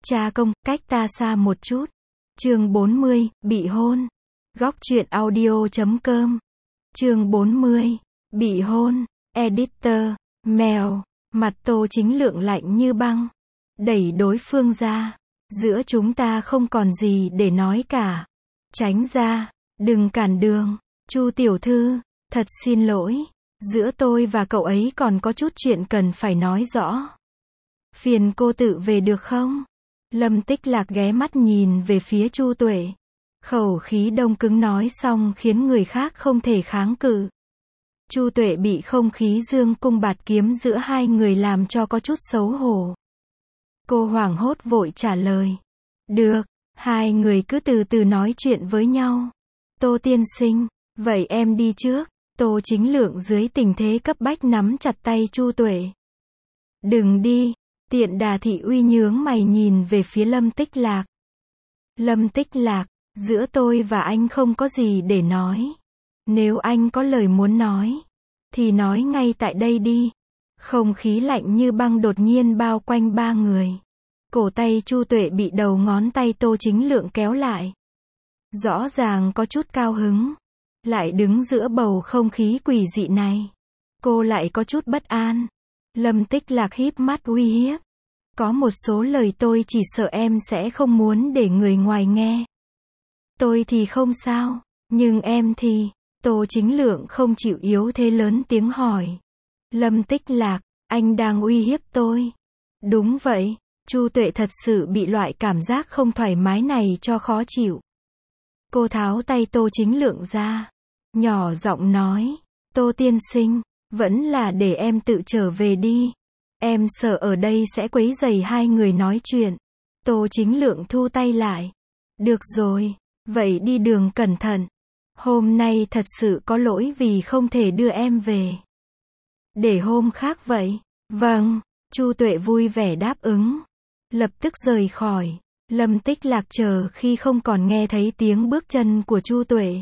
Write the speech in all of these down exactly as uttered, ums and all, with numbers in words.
Cha công, cách ta xa một chút. Chương bốn mươi, bị hôn. Góc truyện audio chấm com. Chương bốn mươi, bị hôn. Editor, mèo. Mặt Tô Chính Lượng lạnh như băng. Đẩy đối phương ra. Giữa chúng ta không còn gì để nói cả. Tránh ra. Đừng cản đường. Chu tiểu thư, thật xin lỗi. Giữa tôi và cậu ấy còn có chút chuyện cần phải nói rõ. Phiền cô tự về được không? Lâm Tích Lạc ghé mắt nhìn về phía Chu Tuệ. Khẩu khí đông cứng nói xong khiến người khác không thể kháng cự. Chu Tuệ bị không khí dương cung bạt kiếm giữa hai người làm cho có chút xấu hổ. Cô hoảng hốt vội trả lời. Được, hai người cứ từ từ nói chuyện với nhau. Tô tiên sinh, vậy em đi trước. Tô Chính Lượng dưới tình thế cấp bách nắm chặt tay Chu Tuệ. Đừng đi. Tiện Đà thị uy nhướng mày nhìn về phía Lâm Tích Lạc. Lâm Tích Lạc, giữa tôi và anh không có gì để nói. Nếu anh có lời muốn nói, thì nói ngay tại đây đi. Không khí lạnh như băng đột nhiên bao quanh ba người. Cổ tay Chu Tuệ bị đầu ngón tay Tô Chính Lượng kéo lại. Rõ ràng có chút cao hứng. Lại đứng giữa bầu không khí quỷ dị này. Cô lại có chút bất an. Lâm Tích Lạc híp mắt uy hiếp. Có một số lời tôi chỉ sợ em sẽ không muốn để người ngoài nghe. Tôi thì không sao, nhưng em thì... Tô Chính Lượng không chịu yếu thế lớn tiếng hỏi. Lâm Tích Lạc, anh đang uy hiếp tôi. Đúng vậy, Chu Tuệ thật sự bị loại cảm giác không thoải mái này cho khó chịu. Cô tháo tay Tô Chính Lượng ra. Nhỏ giọng nói, Tô tiên sinh, vẫn là để em tự trở về đi. Em sợ ở đây sẽ quấy rầy hai người nói chuyện. Tô Chính Lượng thu tay lại. Được rồi, vậy đi đường cẩn thận. Hôm nay thật sự có lỗi vì không thể đưa em về. Để hôm khác vậy. Vâng, Chu Tuệ vui vẻ đáp ứng. Lập tức rời khỏi. Lâm Tích Lạc chờ khi không còn nghe thấy tiếng bước chân của Chu Tuệ.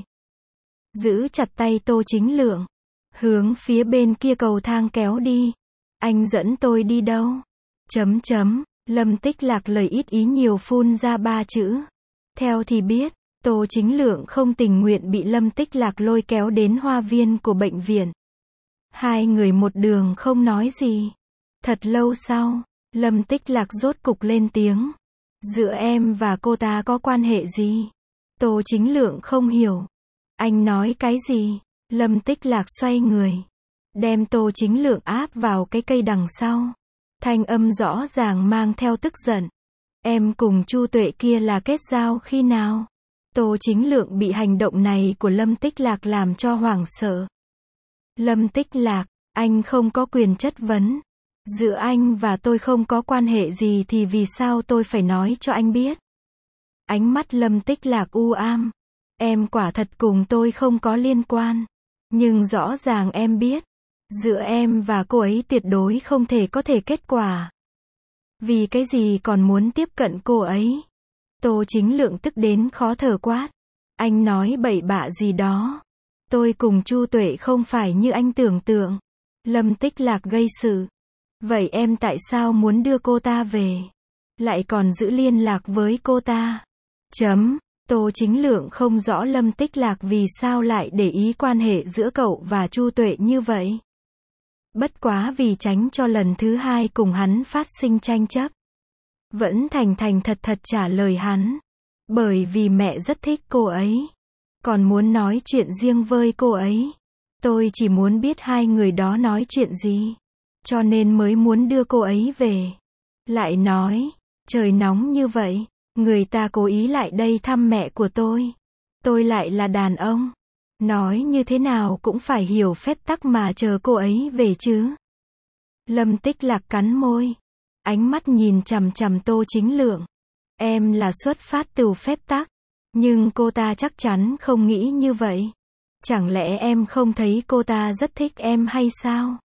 Giữ chặt tay Tô Chính Lượng. Hướng phía bên kia cầu thang kéo đi. Anh dẫn tôi đi đâu? Chấm chấm, Lâm Tích Lạc lời ít ý nhiều phun ra ba chữ. Theo thì biết, Tô Chính Lượng không tình nguyện bị Lâm Tích Lạc lôi kéo đến hoa viên của bệnh viện. Hai người một đường không nói gì. Thật lâu sau, Lâm Tích Lạc rốt cục lên tiếng. Giữa em và cô ta có quan hệ gì? Tô Chính Lượng không hiểu. Anh nói cái gì? Lâm Tích Lạc xoay người. Đem Tô Chính Lượng áp vào cái cây đằng sau. Thanh âm rõ ràng mang theo tức giận. Em cùng Chu Tuệ kia là kết giao khi nào? Tô Chính Lượng bị hành động này của Lâm Tích Lạc làm cho hoảng sợ. Lâm Tích Lạc, anh không có quyền chất vấn. Giữa anh và tôi không có quan hệ gì thì vì sao tôi phải nói cho anh biết? Ánh mắt Lâm Tích Lạc u ám. Em quả thật cùng tôi không có liên quan. Nhưng rõ ràng em biết. Giữa em và cô ấy tuyệt đối không thể có thể kết quả. Vì cái gì còn muốn tiếp cận cô ấy? Tô Chính Lượng tức đến khó thở quát. Anh nói bậy bạ gì đó. Tôi cùng Chu Tuệ không phải như anh tưởng tượng. Lâm Tích Lạc gây sự. Vậy em tại sao muốn đưa cô ta về? Lại còn giữ liên lạc với cô ta? Chấm. Tô Chính Lượng không rõ Lâm Tích Lạc vì sao lại để ý quan hệ giữa cậu và Chu Tuệ như vậy. Bất quá vì tránh cho lần thứ hai cùng hắn phát sinh tranh chấp. Vẫn thành thành thật thật trả lời hắn. Bởi vì mẹ rất thích cô ấy. Còn muốn nói chuyện riêng với cô ấy. Tôi chỉ muốn biết hai người đó nói chuyện gì. Cho nên mới muốn đưa cô ấy về. Lại nói, trời nóng như vậy. Người ta cố ý lại đây thăm mẹ của tôi. Tôi lại là đàn ông. Nói như thế nào cũng phải hiểu phép tắc mà chờ cô ấy về chứ. Lâm Tích Lạc cắn môi. Ánh mắt nhìn chằm chằm Tô Chính Lượng. Em là xuất phát từ phép tắc. Nhưng cô ta chắc chắn không nghĩ như vậy. Chẳng lẽ em không thấy cô ta rất thích em hay sao?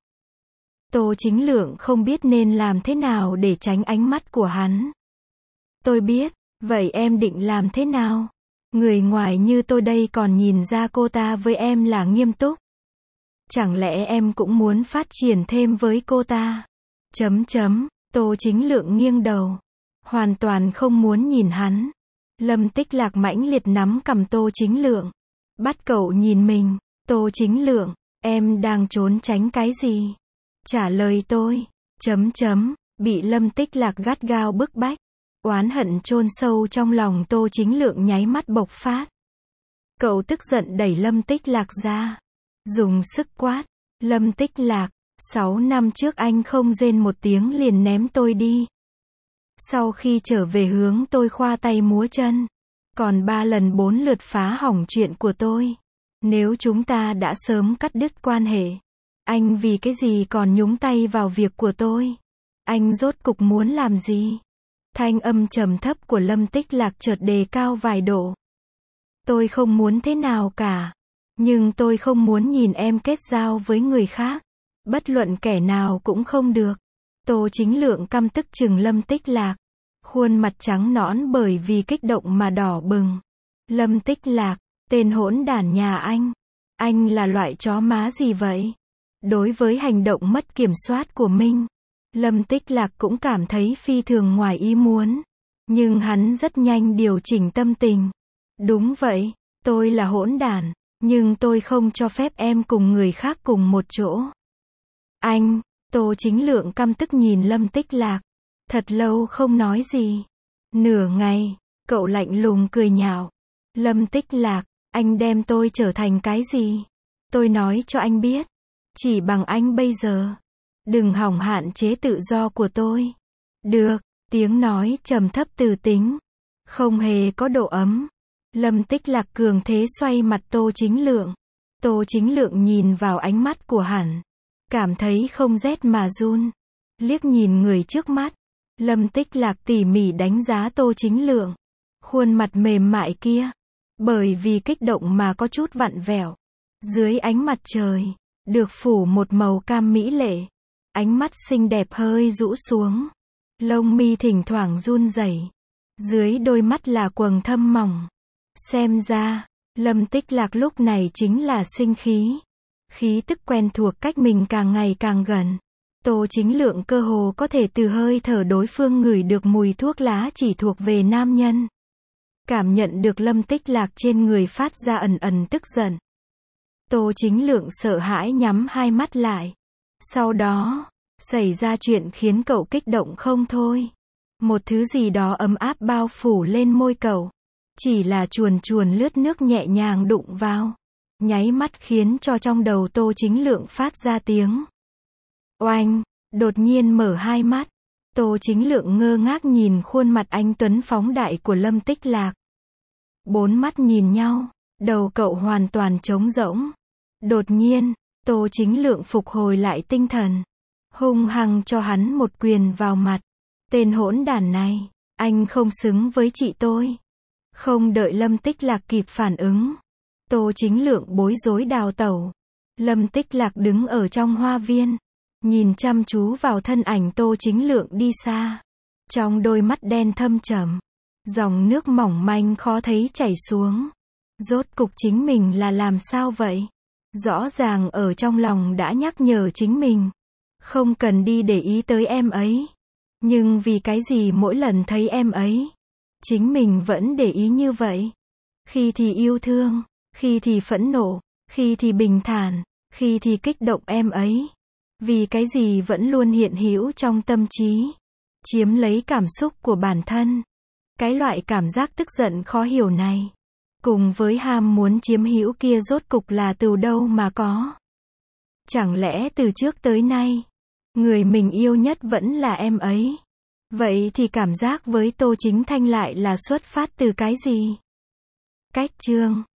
Tô Chính Lượng không biết nên làm thế nào để tránh ánh mắt của hắn. Tôi biết, vậy em định làm thế nào? Người ngoài như tôi đây còn nhìn ra cô ta với em là nghiêm túc. Chẳng lẽ em cũng muốn phát triển thêm với cô ta? Chấm chấm, Tô Chính Lượng nghiêng đầu. hoàn toàn không muốn nhìn hắn. Lâm Tích Lạc mãnh liệt nắm cầm Tô Chính Lượng. Bắt cậu nhìn mình. Tô Chính Lượng, em đang trốn tránh cái gì? Trả lời tôi. Chấm chấm, bị Lâm Tích Lạc gắt gao bức bách. Oán hận chôn sâu trong lòng Tô Chính Lượng nháy mắt bộc phát. Cậu tức giận đẩy Lâm Tích Lạc ra. Dùng sức quát. Lâm Tích Lạc, sáu năm trước anh không rên một tiếng liền ném tôi đi. Sau khi trở về hướng tôi khoa tay múa chân. Còn ba lần bốn lượt phá hỏng chuyện của tôi. Nếu chúng ta đã sớm cắt đứt quan hệ, anh vì cái gì còn nhúng tay vào việc của tôi? Anh rốt cục muốn làm gì? Thanh âm trầm thấp của Lâm Tích Lạc chợt đề cao vài độ. Tôi không muốn thế nào cả. Nhưng tôi không muốn nhìn em kết giao với người khác. Bất luận kẻ nào cũng không được. Tô Chính Lượng căm tức chừng Lâm Tích Lạc. Khuôn mặt trắng nõn bởi vì kích động mà đỏ bừng. Lâm Tích Lạc, tên hỗn đản nhà anh. Anh là loại chó má gì vậy? Đối với hành động mất kiểm soát của Minh, Lâm Tích Lạc cũng cảm thấy phi thường ngoài ý muốn. Nhưng hắn rất nhanh điều chỉnh tâm tình. Đúng vậy, tôi là hỗn đản. Nhưng tôi không cho phép em cùng người khác cùng một chỗ. Anh, Tô Chính Lượng căm tức nhìn Lâm Tích Lạc. Thật lâu không nói gì. Nửa ngày, cậu lạnh lùng cười nhạo. Lâm Tích Lạc, anh đem tôi trở thành cái gì? Tôi nói cho anh biết. Chỉ bằng anh bây giờ. Đừng hỏng hạn chế tự do của tôi. Được, tiếng nói trầm thấp từ tính. Không hề có độ ấm. Lâm Tích Lạc cường thế xoay mặt Tô Chính Lượng. Tô Chính Lượng nhìn vào ánh mắt của hắn. Cảm thấy không rét mà run. Liếc nhìn người trước mắt. Lâm Tích Lạc tỉ mỉ đánh giá Tô Chính Lượng. Khuôn mặt mềm mại kia. Bởi vì kích động mà có chút vặn vẹo. Dưới ánh mặt trời. Được phủ một màu cam mỹ lệ. Ánh mắt xinh đẹp hơi rũ xuống. Lông mi thỉnh thoảng run rẩy. Dưới đôi mắt là quầng thâm mỏng. Xem ra, Lâm Tích Lạc lúc này chính là sinh khí. Khí tức quen thuộc cách mình càng ngày càng gần. Tô Chính Lượng cơ hồ có thể từ hơi thở đối phương ngửi được mùi thuốc lá chỉ thuộc về nam nhân. Cảm nhận được Lâm Tích Lạc trên người phát ra ẩn ẩn tức giận. Tô Chính Lượng sợ hãi nhắm hai mắt lại. Sau đó, xảy ra chuyện khiến cậu kích động không thôi. Một thứ gì đó ấm áp bao phủ lên môi cậu. Chỉ là chuồn chuồn lướt nước nhẹ nhàng đụng vào. Nháy mắt khiến cho trong đầu Tô Chính Lượng phát ra tiếng. Oanh, đột nhiên mở hai mắt. Tô Chính Lượng ngơ ngác nhìn khuôn mặt anh tuấn phóng đại của Lâm Tích Lạc. Bốn mắt nhìn nhau, đầu cậu hoàn toàn trống rỗng. Đột nhiên, Tô Chính Lượng phục hồi lại tinh thần. Hung hăng cho hắn một quyền vào mặt. Tên hỗn đản này, anh không xứng với chị tôi. Không đợi Lâm Tích Lạc kịp phản ứng. Tô Chính Lượng bối rối đào tẩu. Lâm Tích Lạc đứng ở trong hoa viên. Nhìn chăm chú vào thân ảnh Tô Chính Lượng đi xa. Trong đôi mắt đen thâm trầm. Dòng nước mỏng manh khó thấy chảy xuống. Rốt cục chính mình là làm sao vậy? Rõ ràng ở trong lòng đã nhắc nhở chính mình. Không cần đi để ý tới em ấy. Nhưng vì cái gì mỗi lần thấy em ấy, chính mình vẫn để ý như vậy. Khi thì yêu thương, khi thì phẫn nộ, khi thì bình thản, khi thì kích động em ấy. Vì cái gì vẫn luôn hiện hữu trong tâm trí, chiếm lấy cảm xúc của bản thân. Cái loại cảm giác tức giận khó hiểu này, cùng với ham muốn chiếm hữu kia rốt cục là từ đâu mà có? Chẳng lẽ từ trước tới nay, người mình yêu nhất vẫn là em ấy? Vậy thì cảm giác với Tô Chính Thanh lại là xuất phát từ cái gì? Cách chương